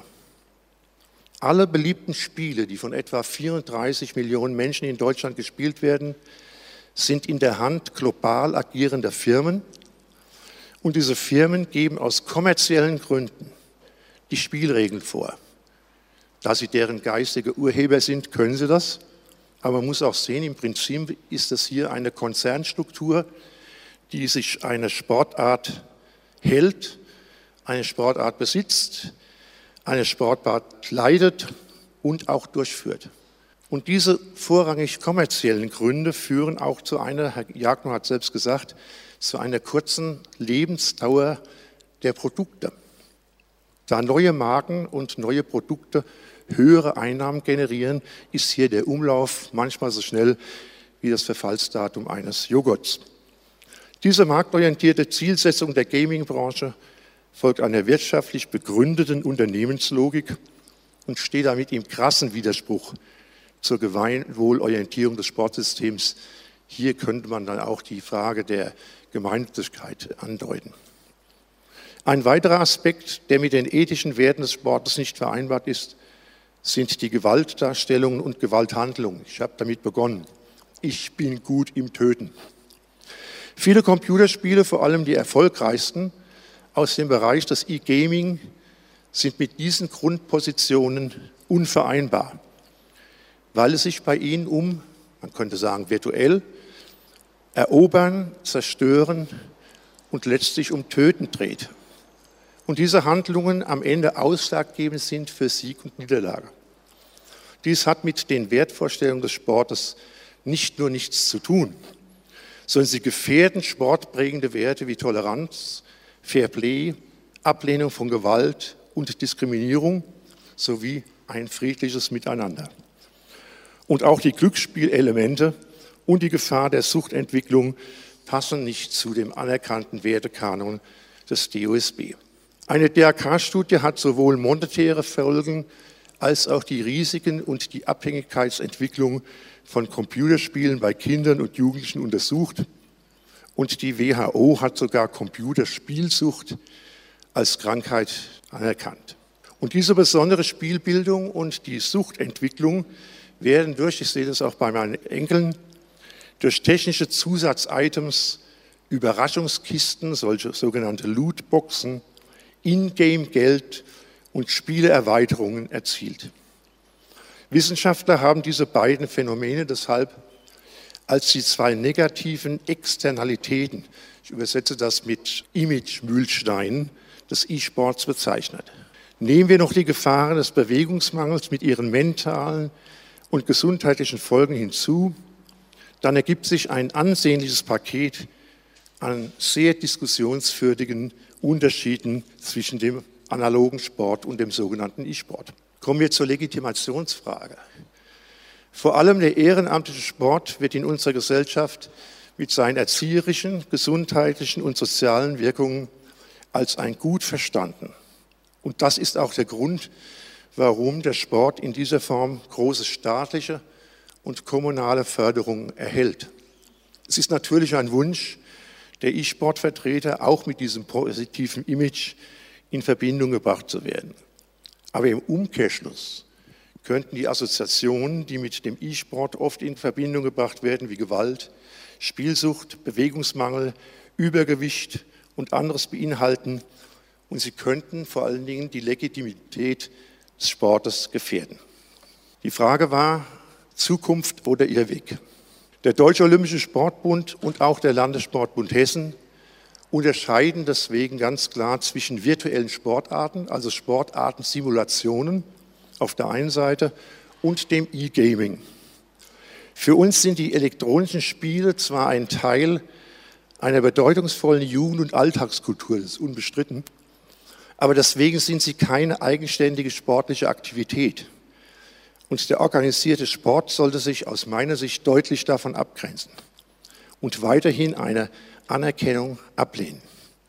Alle beliebten Spiele, die von etwa vierunddreißig Millionen Menschen in Deutschland gespielt werden, sind in der Hand global agierender Firmen. Und diese Firmen geben aus kommerziellen Gründen die Spielregeln vor. Da sie deren geistige Urheber sind, können sie das. Aber man muss auch sehen, im Prinzip ist das hier eine Konzernstruktur, die sich eine Sportart hält, eine Sportart besitzt, eine Sportart leitet und auch durchführt. Und diese vorrangig kommerziellen Gründe führen auch zu einer, Herr Jagno hat selbst gesagt, zu einer kurzen Lebensdauer der Produkte. Da neue Marken und neue Produkte höhere Einnahmen generieren, ist hier der Umlauf manchmal so schnell wie das Verfallsdatum eines Joghurts. Diese marktorientierte Zielsetzung der Gaming-Branche folgt einer wirtschaftlich begründeten Unternehmenslogik und steht damit im krassen Widerspruch zur Gemeinwohlorientierung des Sportsystems. Hier könnte man dann auch die Frage der Gemeinnützigkeit andeuten. Ein weiterer Aspekt, der mit den ethischen Werten des Sportes nicht vereinbart ist, sind die Gewaltdarstellungen und Gewalthandlungen. Ich habe damit begonnen. Ich bin gut im Töten. Viele Computerspiele, vor allem die erfolgreichsten aus dem Bereich des E-Gaming, sind mit diesen Grundpositionen unvereinbar, weil es sich bei ihnen um, man könnte sagen virtuell, erobern, zerstören und letztlich um Töten dreht. Und diese Handlungen am Ende ausschlaggebend sind für Sieg und Niederlage. Dies hat mit den Wertvorstellungen des Sportes nicht nur nichts zu tun, sondern sie gefährden sportprägende Werte wie Toleranz, Fairplay, Ablehnung von Gewalt und Diskriminierung sowie ein friedliches Miteinander. Und auch die Glücksspielelemente und die Gefahr der Suchtentwicklung passen nicht zu dem anerkannten Wertekanon des D O S B. Eine D R K-Studie hat sowohl monetäre Folgen als auch die Risiken und die Abhängigkeitsentwicklung von Computerspielen bei Kindern und Jugendlichen untersucht. Und die W H O hat sogar Computerspielsucht als Krankheit anerkannt. Und diese besondere Spielbildung und die Suchtentwicklung werden durch, ich sehe das auch bei meinen Enkeln, durch technische Zusatzitems, Überraschungskisten, solche sogenannte Lootboxen, Ingame-Geld und Spieleerweiterungen erzielt. Wissenschaftler haben diese beiden Phänomene deshalb als die zwei negativen Externalitäten, ich übersetze das mit Image-Mühlsteinen, des E-Sports bezeichnet. Nehmen wir noch die Gefahren des Bewegungsmangels mit ihren mentalen und gesundheitlichen Folgen hinzu, dann ergibt sich ein ansehnliches Paket an sehr diskussionswürdigen Unterschieden zwischen dem analogen Sport und dem sogenannten E-Sport. Kommen wir zur Legitimationsfrage. Vor allem der ehrenamtliche Sport wird in unserer Gesellschaft mit seinen erzieherischen, gesundheitlichen und sozialen Wirkungen als ein Gut verstanden. Und das ist auch der Grund, warum der Sport in dieser Form große staatliche und kommunale Förderung erhält. Es ist natürlich ein Wunsch der E-Sport-Vertreter, auch mit diesem positiven Image in Verbindung gebracht zu werden. Aber im Umkehrschluss könnten die Assoziationen, die mit dem E-Sport oft in Verbindung gebracht werden, wie Gewalt, Spielsucht, Bewegungsmangel, Übergewicht und anderes beinhalten, und sie könnten vor allen Dingen die Legitimität des Sportes gefährden. Die Frage war, Zukunft oder Irrweg? Der Deutsche Olympische Sportbund und auch der Landessportbund Hessen unterscheiden deswegen ganz klar zwischen virtuellen Sportarten, also Sportartensimulationen auf der einen Seite, und dem E-Gaming. Für uns sind die elektronischen Spiele zwar ein Teil einer bedeutungsvollen Jugend- und Alltagskultur, das ist unbestritten, aber deswegen sind sie keine eigenständige sportliche Aktivität. Und der organisierte Sport sollte sich aus meiner Sicht deutlich davon abgrenzen und weiterhin eine Anerkennung ablehnen.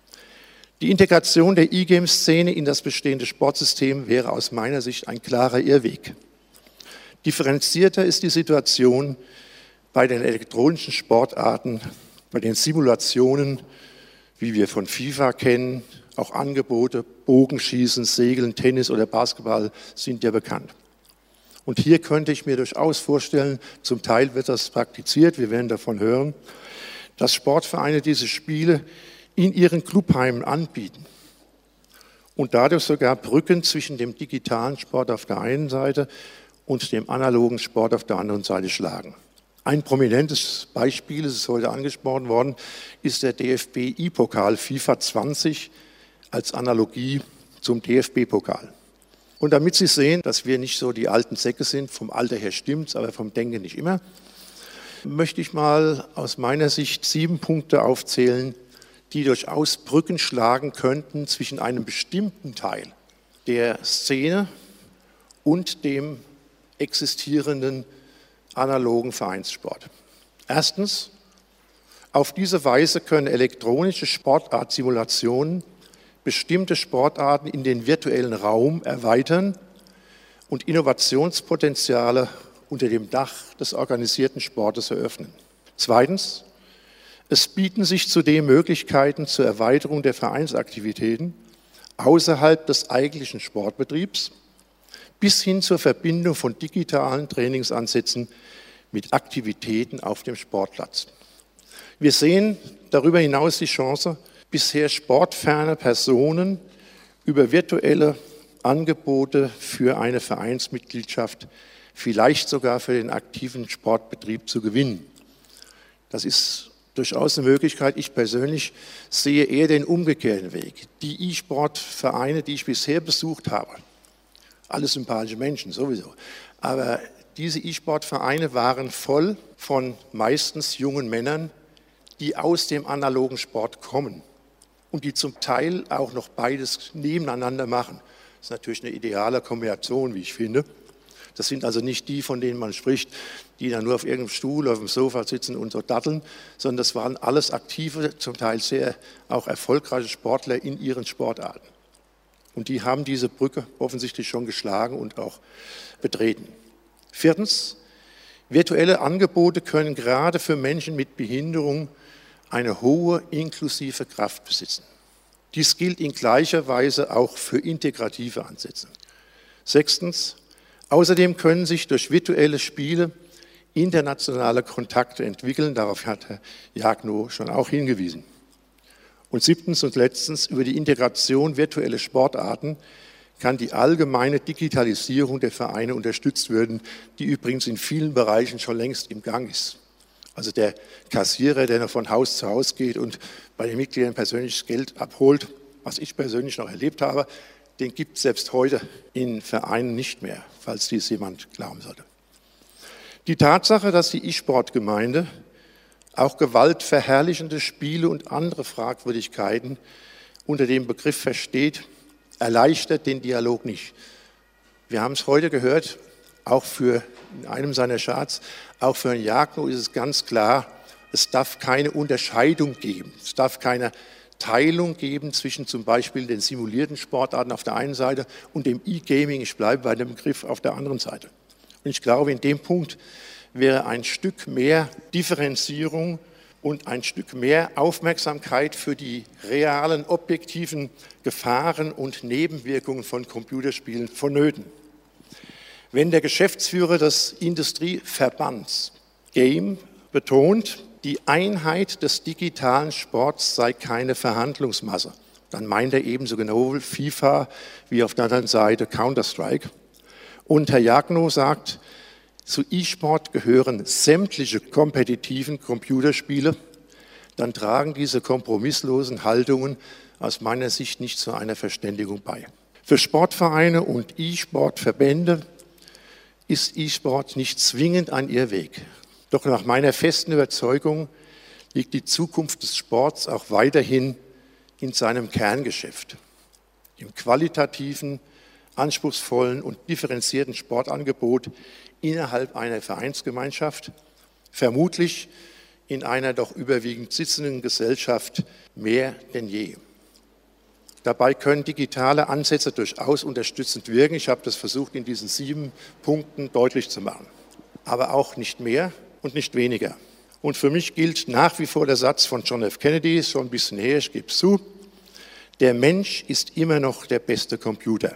Die Integration der E-Game-Szene in das bestehende Sportsystem wäre aus meiner Sicht ein klarer Irrweg. Differenzierter ist die Situation bei den elektronischen Sportarten, bei den Simulationen, wie wir von FIFA kennen. Auch Angebote, Bogenschießen, Segeln, Tennis oder Basketball sind ja bekannt. Und hier könnte ich mir durchaus vorstellen, zum Teil wird das praktiziert, wir werden davon hören, dass Sportvereine diese Spiele in ihren Clubheimen anbieten und dadurch sogar Brücken zwischen dem digitalen Sport auf der einen Seite und dem analogen Sport auf der anderen Seite schlagen. Ein prominentes Beispiel, es ist heute angesprochen worden, ist der D F B E-Pokal FIFA zwanzig als Analogie zum D F B-Pokal. Und damit Sie sehen, dass wir nicht so die alten Säcke sind, vom Alter her stimmt's, aber vom Denken nicht immer, möchte ich mal aus meiner Sicht sieben Punkte aufzählen, die durchaus Brücken schlagen könnten zwischen einem bestimmten Teil der Szene und dem existierenden analogen Vereinssport. Erstens, auf diese Weise können elektronische Sportartsimulationen bestimmte Sportarten in den virtuellen Raum erweitern und Innovationspotenziale unter dem Dach des organisierten Sportes eröffnen. Zweitens, es bieten sich zudem Möglichkeiten zur Erweiterung der Vereinsaktivitäten außerhalb des eigentlichen Sportbetriebs bis hin zur Verbindung von digitalen Trainingsansätzen mit Aktivitäten auf dem Sportplatz. Wir sehen darüber hinaus die Chance, bisher sportferne Personen über virtuelle Angebote für eine Vereinsmitgliedschaft, vielleicht sogar für den aktiven Sportbetrieb zu gewinnen. Das ist durchaus eine Möglichkeit. Ich persönlich sehe eher den umgekehrten Weg. Die E-Sport-Vereine, die ich bisher besucht habe, alle sympathische Menschen sowieso, aber diese E-Sport-Vereine waren voll von meistens jungen Männern, die aus dem analogen Sport kommen und die zum Teil auch noch beides nebeneinander machen. Das ist natürlich eine ideale Kombination, wie ich finde. Das sind also nicht die, von denen man spricht, die dann nur auf irgendeinem Stuhl, auf dem Sofa sitzen und so datteln, sondern das waren alles aktive, zum Teil sehr auch erfolgreiche Sportler in ihren Sportarten. Und die haben diese Brücke offensichtlich schon geschlagen und auch betreten. Viertens, virtuelle Angebote können gerade für Menschen mit Behinderung eine hohe inklusive Kraft besitzen. Dies gilt in gleicher Weise auch für integrative Ansätze. Sechstens, außerdem können sich durch virtuelle Spiele internationale Kontakte entwickeln, darauf hat Herr Jagno schon auch hingewiesen. Und siebtens und letztens, über die Integration virtueller Sportarten kann die allgemeine Digitalisierung der Vereine unterstützt werden, die übrigens in vielen Bereichen schon längst im Gang ist. Also der Kassierer, der noch von Haus zu Haus geht und bei den Mitgliedern persönliches Geld abholt, was ich persönlich noch erlebt habe, den gibt es selbst heute in Vereinen nicht mehr, falls dies jemand glauben sollte. Die Tatsache, dass die E-Sport-Gemeinde auch gewaltverherrlichende Spiele und andere Fragwürdigkeiten unter dem Begriff versteht, erleichtert den Dialog nicht. Wir haben es heute gehört, auch für in einem seiner Charts, auch für Herrn Jagno ist es ganz klar, es darf keine Unterscheidung geben. Es darf keine Teilung geben zwischen zum Beispiel den simulierten Sportarten auf der einen Seite und dem E-Gaming, ich bleibe bei dem Begriff, auf der anderen Seite. Und ich glaube, in dem Punkt wäre ein Stück mehr Differenzierung und ein Stück mehr Aufmerksamkeit für die realen, objektiven Gefahren und Nebenwirkungen von Computerspielen vonnöten. Wenn der Geschäftsführer des Industrieverbands Game betont, die Einheit des digitalen Sports sei keine Verhandlungsmasse, dann meint er ebenso genau FIFA wie auf der anderen Seite Counter-Strike. Und Herr Jagno sagt, zu E-Sport gehören sämtliche kompetitiven Computerspiele, dann tragen diese kompromisslosen Haltungen aus meiner Sicht nicht zu einer Verständigung bei. Für Sportvereine und E-Sport-Verbände ist E-Sport nicht zwingend ein Irrweg. Doch nach meiner festen Überzeugung liegt die Zukunft des Sports auch weiterhin in seinem Kerngeschäft, im qualitativen, anspruchsvollen und differenzierten Sportangebot innerhalb einer Vereinsgemeinschaft, vermutlich in einer doch überwiegend sitzenden Gesellschaft mehr denn je. Dabei können digitale Ansätze durchaus unterstützend wirken. Ich habe das versucht, in diesen sieben Punkten deutlich zu machen. Aber auch nicht mehr und nicht weniger. Und für mich gilt nach wie vor der Satz von John F. Kennedy, ist schon ein bisschen her, ich gebe es zu, der Mensch ist immer noch der beste Computer.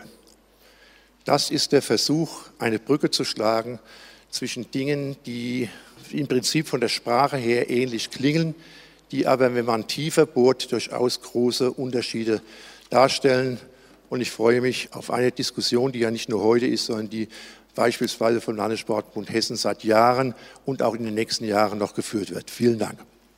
Das ist der Versuch, eine Brücke zu schlagen zwischen Dingen, die im Prinzip von der Sprache her ähnlich klingen, die aber, wenn man tiefer bohrt, durchaus große Unterschiede darstellen. Und ich freue mich auf eine Diskussion, die ja nicht nur heute ist, sondern die beispielsweise vom Landessportbund Hessen seit Jahren und auch in den nächsten Jahren noch geführt wird. Vielen Dank.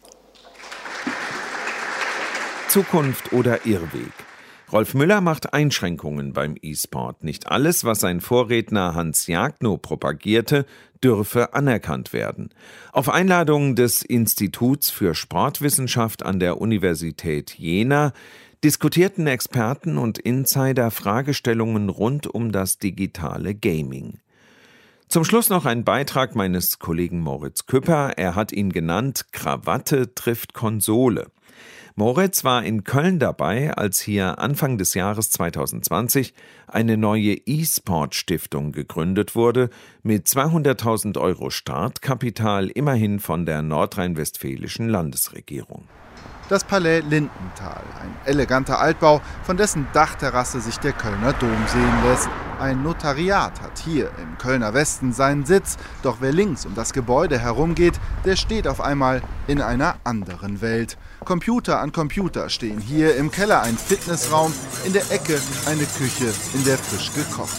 Zukunft oder Irrweg? Rolf Müller macht Einschränkungen beim E-Sport. Nicht alles, was sein Vorredner Hans Jagno propagierte, dürfe anerkannt werden. Auf Einladung des Instituts für Sportwissenschaft an der Universität Jena diskutierten Experten und Insider Fragestellungen rund um das digitale Gaming. Zum Schluss noch ein Beitrag meines Kollegen Moritz Küpper. Er hat ihn genannt Krawatte trifft Konsole. Moritz war in Köln dabei, als hier Anfang des Jahres zwanzig zwanzig eine neue E-Sport-Stiftung gegründet wurde, mit zweihunderttausend Euro Startkapital, immerhin von der nordrhein-westfälischen Landesregierung. Das Palais Lindenthal, ein eleganter Altbau, von dessen Dachterrasse sich der Kölner Dom sehen lässt. Ein Notariat hat hier im Kölner Westen seinen Sitz, doch wer links um das Gebäude herumgeht, der steht auf einmal in einer anderen Welt. Computer an Computer stehen hier, im Keller ein Fitnessraum, in der Ecke eine Küche, in der frisch gekocht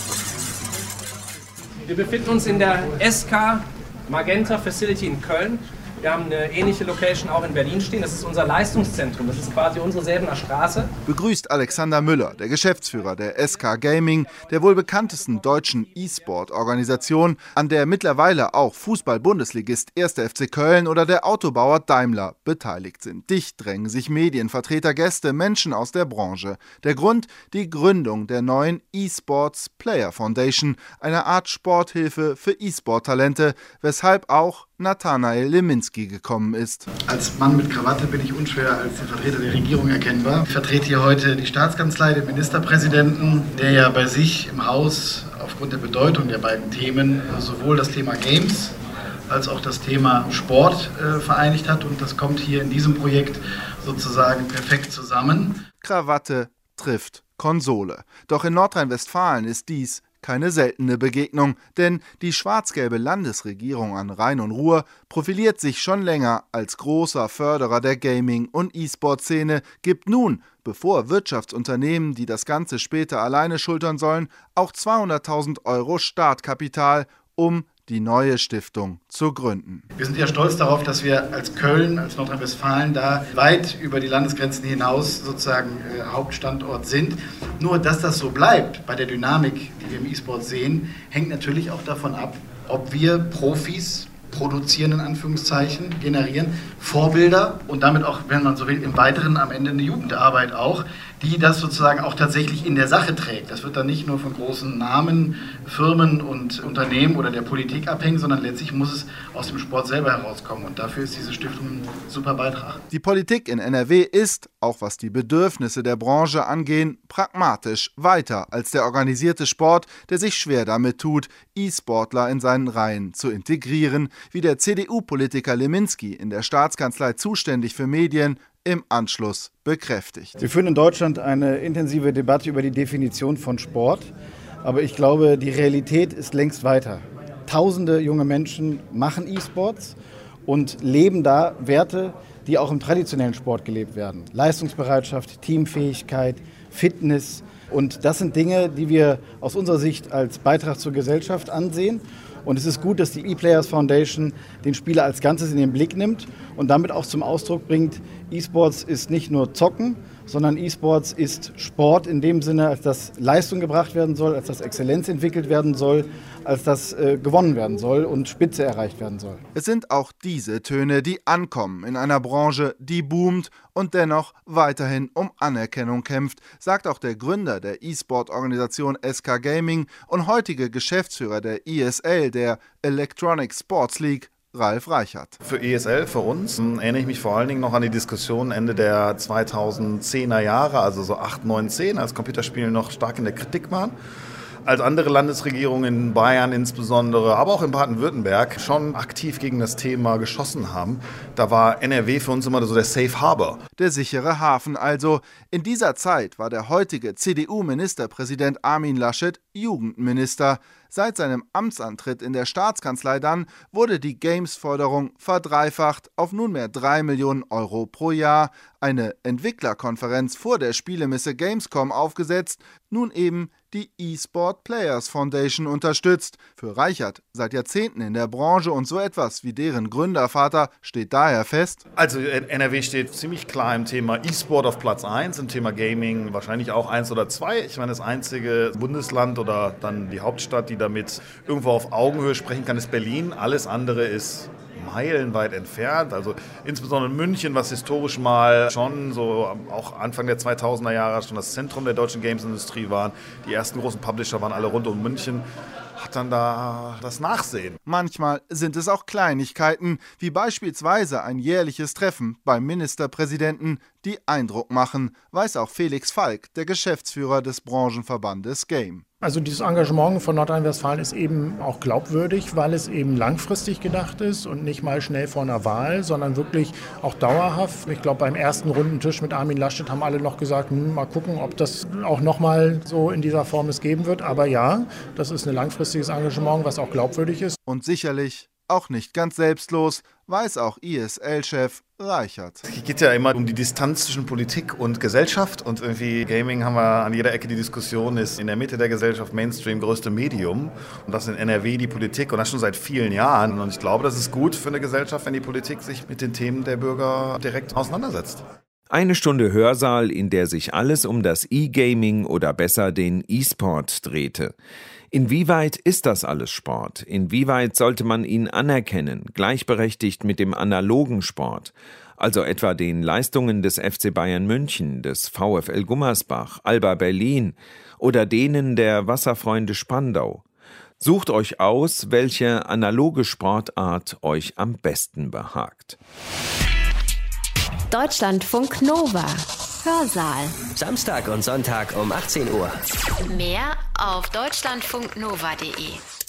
wird. Wir befinden uns in der S K Magenta Facility in Köln. Wir haben eine ähnliche Location auch in Berlin stehen. Das ist unser Leistungszentrum. Das ist quasi unsere Säbener Straße. Begrüßt Alexander Müller, der Geschäftsführer der S K Gaming, der wohl bekanntesten deutschen E-Sport-Organisation, an der mittlerweile auch Fußball-Bundesligist erster F C Köln oder der Autobauer Daimler beteiligt sind. Dicht drängen sich Medienvertreter, Gäste, Menschen aus der Branche. Der Grund? Die Gründung der neuen E-Sports Player Foundation, eine Art Sporthilfe für E-Sport-Talente, weshalb auch Nathanael Leminski gekommen ist. Als Mann mit Krawatte bin ich unschwer als der Vertreter der Regierung erkennbar. Ich vertrete hier heute die Staatskanzlei, den Ministerpräsidenten, der ja bei sich im Haus aufgrund der Bedeutung der beiden Themen sowohl das Thema Games als auch das Thema Sport äh, vereinigt hat. Und das kommt hier in diesem Projekt sozusagen perfekt zusammen. Krawatte trifft Konsole. Doch in Nordrhein-Westfalen ist dies keine seltene Begegnung, denn die schwarz-gelbe Landesregierung an Rhein und Ruhr profiliert sich schon länger als großer Förderer der Gaming- und E-Sport-Szene, gibt nun, bevor Wirtschaftsunternehmen, die das Ganze später alleine schultern sollen, auch zweihunderttausend Euro Startkapital, um die neue Stiftung zu gründen. Wir sind ja stolz darauf, dass wir als Köln, als Nordrhein-Westfalen da weit über die Landesgrenzen hinaus sozusagen äh, Hauptstandort sind. Nur, dass das so bleibt bei der Dynamik, die wir im E-Sport sehen, hängt natürlich auch davon ab, ob wir Profis produzieren, in Anführungszeichen, generieren, Vorbilder und damit auch, wenn man so will, im Weiteren am Ende eine Jugendarbeit auch, die das sozusagen auch tatsächlich in der Sache trägt. Das wird dann nicht nur von großen Namen, Firmen und Unternehmen oder der Politik abhängen, sondern letztlich muss es aus dem Sport selber herauskommen. Und dafür ist diese Stiftung ein super Beitrag. Die Politik in N R W ist, auch was die Bedürfnisse der Branche angehen, pragmatisch weiter als der organisierte Sport, der sich schwer damit tut, E-Sportler in seinen Reihen zu integrieren, wie der C D U-Politiker Leminski, in der Staatskanzlei zuständig für Medien, im Anschluss bekräftigt. Wir führen in Deutschland eine intensive Debatte über die Definition von Sport, aber ich glaube, die Realität ist längst weiter. Tausende junge Menschen machen E-Sports und leben da Werte, die auch im traditionellen Sport gelebt werden. Leistungsbereitschaft, Teamfähigkeit, Fitness. Und das sind Dinge, die wir aus unserer Sicht als Beitrag zur Gesellschaft ansehen. Und es ist gut, dass die ePlayers Foundation den Spieler als Ganzes in den Blick nimmt und damit auch zum Ausdruck bringt, E-Sports ist nicht nur Zocken, sondern E-Sports ist Sport in dem Sinne, als dass Leistung gebracht werden soll, als dass Exzellenz entwickelt werden soll, als dass äh, gewonnen werden soll und Spitze erreicht werden soll. Es sind auch diese Töne, die ankommen in einer Branche, die boomt und dennoch weiterhin um Anerkennung kämpft, sagt auch der Gründer der E-Sport-Organisation S K Gaming und heutige Geschäftsführer der E S L, der Electronic Sports League, Ralf Reichert. Für E S L, für uns, erinnere ich mich vor allen Dingen noch an die Diskussion Ende der zweitausendzehner Jahre, also so acht, neun, zehn, als Computerspiele noch stark in der Kritik waren. Als andere Landesregierungen in Bayern insbesondere, aber auch in Baden-Württemberg schon aktiv gegen das Thema geschossen haben, da war N R W für uns immer so der Safe Harbor. Der sichere Hafen also. In dieser Zeit war der heutige C D U-Ministerpräsident Armin Laschet Jugendminister. Seit seinem Amtsantritt in der Staatskanzlei dann wurde die Games-Förderung verdreifacht auf nunmehr drei Millionen Euro pro Jahr. Eine Entwicklerkonferenz vor der Spielemesse Gamescom aufgesetzt, nun eben die eSport Players Foundation unterstützt. Für Reichert seit Jahrzehnten in der Branche und so etwas wie deren Gründervater steht daher fest. Also N R W steht ziemlich klar im Thema E-Sport auf Platz eins, im Thema Gaming wahrscheinlich auch eins oder zwei. Ich meine, das einzige Bundesland oder dann die Hauptstadt, die damit irgendwo auf Augenhöhe sprechen kann, ist Berlin. Alles andere ist meilenweit entfernt, also insbesondere München, was historisch mal schon so auch Anfang der zweitausender Jahre schon das Zentrum der deutschen Games-Industrie waren. Die ersten großen Publisher waren alle rund um München. Hat dann da das Nachsehen. Manchmal sind es auch Kleinigkeiten, wie beispielsweise ein jährliches Treffen beim Ministerpräsidenten, die Eindruck machen, weiß auch Felix Falk, der Geschäftsführer des Branchenverbandes Game. Also dieses Engagement von Nordrhein-Westfalen ist eben auch glaubwürdig, weil es eben langfristig gedacht ist und nicht mal schnell vor einer Wahl, sondern wirklich auch dauerhaft. Ich glaube, beim ersten Rundentisch mit Armin Laschet haben alle noch gesagt, hm, mal gucken, ob das auch nochmal so in dieser Form es geben wird. Aber ja, das ist ein langfristiges Engagement, was auch glaubwürdig ist. Und sicherlich auch nicht ganz selbstlos, weiß auch I S L-Chef Reichert. Es geht ja immer um die Distanz zwischen Politik und Gesellschaft und irgendwie Gaming haben wir an jeder Ecke die Diskussion, ist in der Mitte der Gesellschaft Mainstream größte Medium und das in N R W die Politik und das schon seit vielen Jahren und ich glaube, das ist gut für eine Gesellschaft, wenn die Politik sich mit den Themen der Bürger direkt auseinandersetzt. Eine Stunde Hörsaal, in der sich alles um das E-Gaming oder besser den E-Sport drehte. Inwieweit ist das alles Sport? Inwieweit sollte man ihn anerkennen, gleichberechtigt mit dem analogen Sport? Also etwa den Leistungen des F C Bayern München, des VfL Gummersbach, Alba Berlin oder denen der Wasserfreunde Spandau. Sucht euch aus, welche analoge Sportart euch am besten behagt. Deutschlandfunk Nova. Hörsaal. Samstag und Sonntag um achtzehn Uhr. Mehr auf deutschlandfunknova punkt de.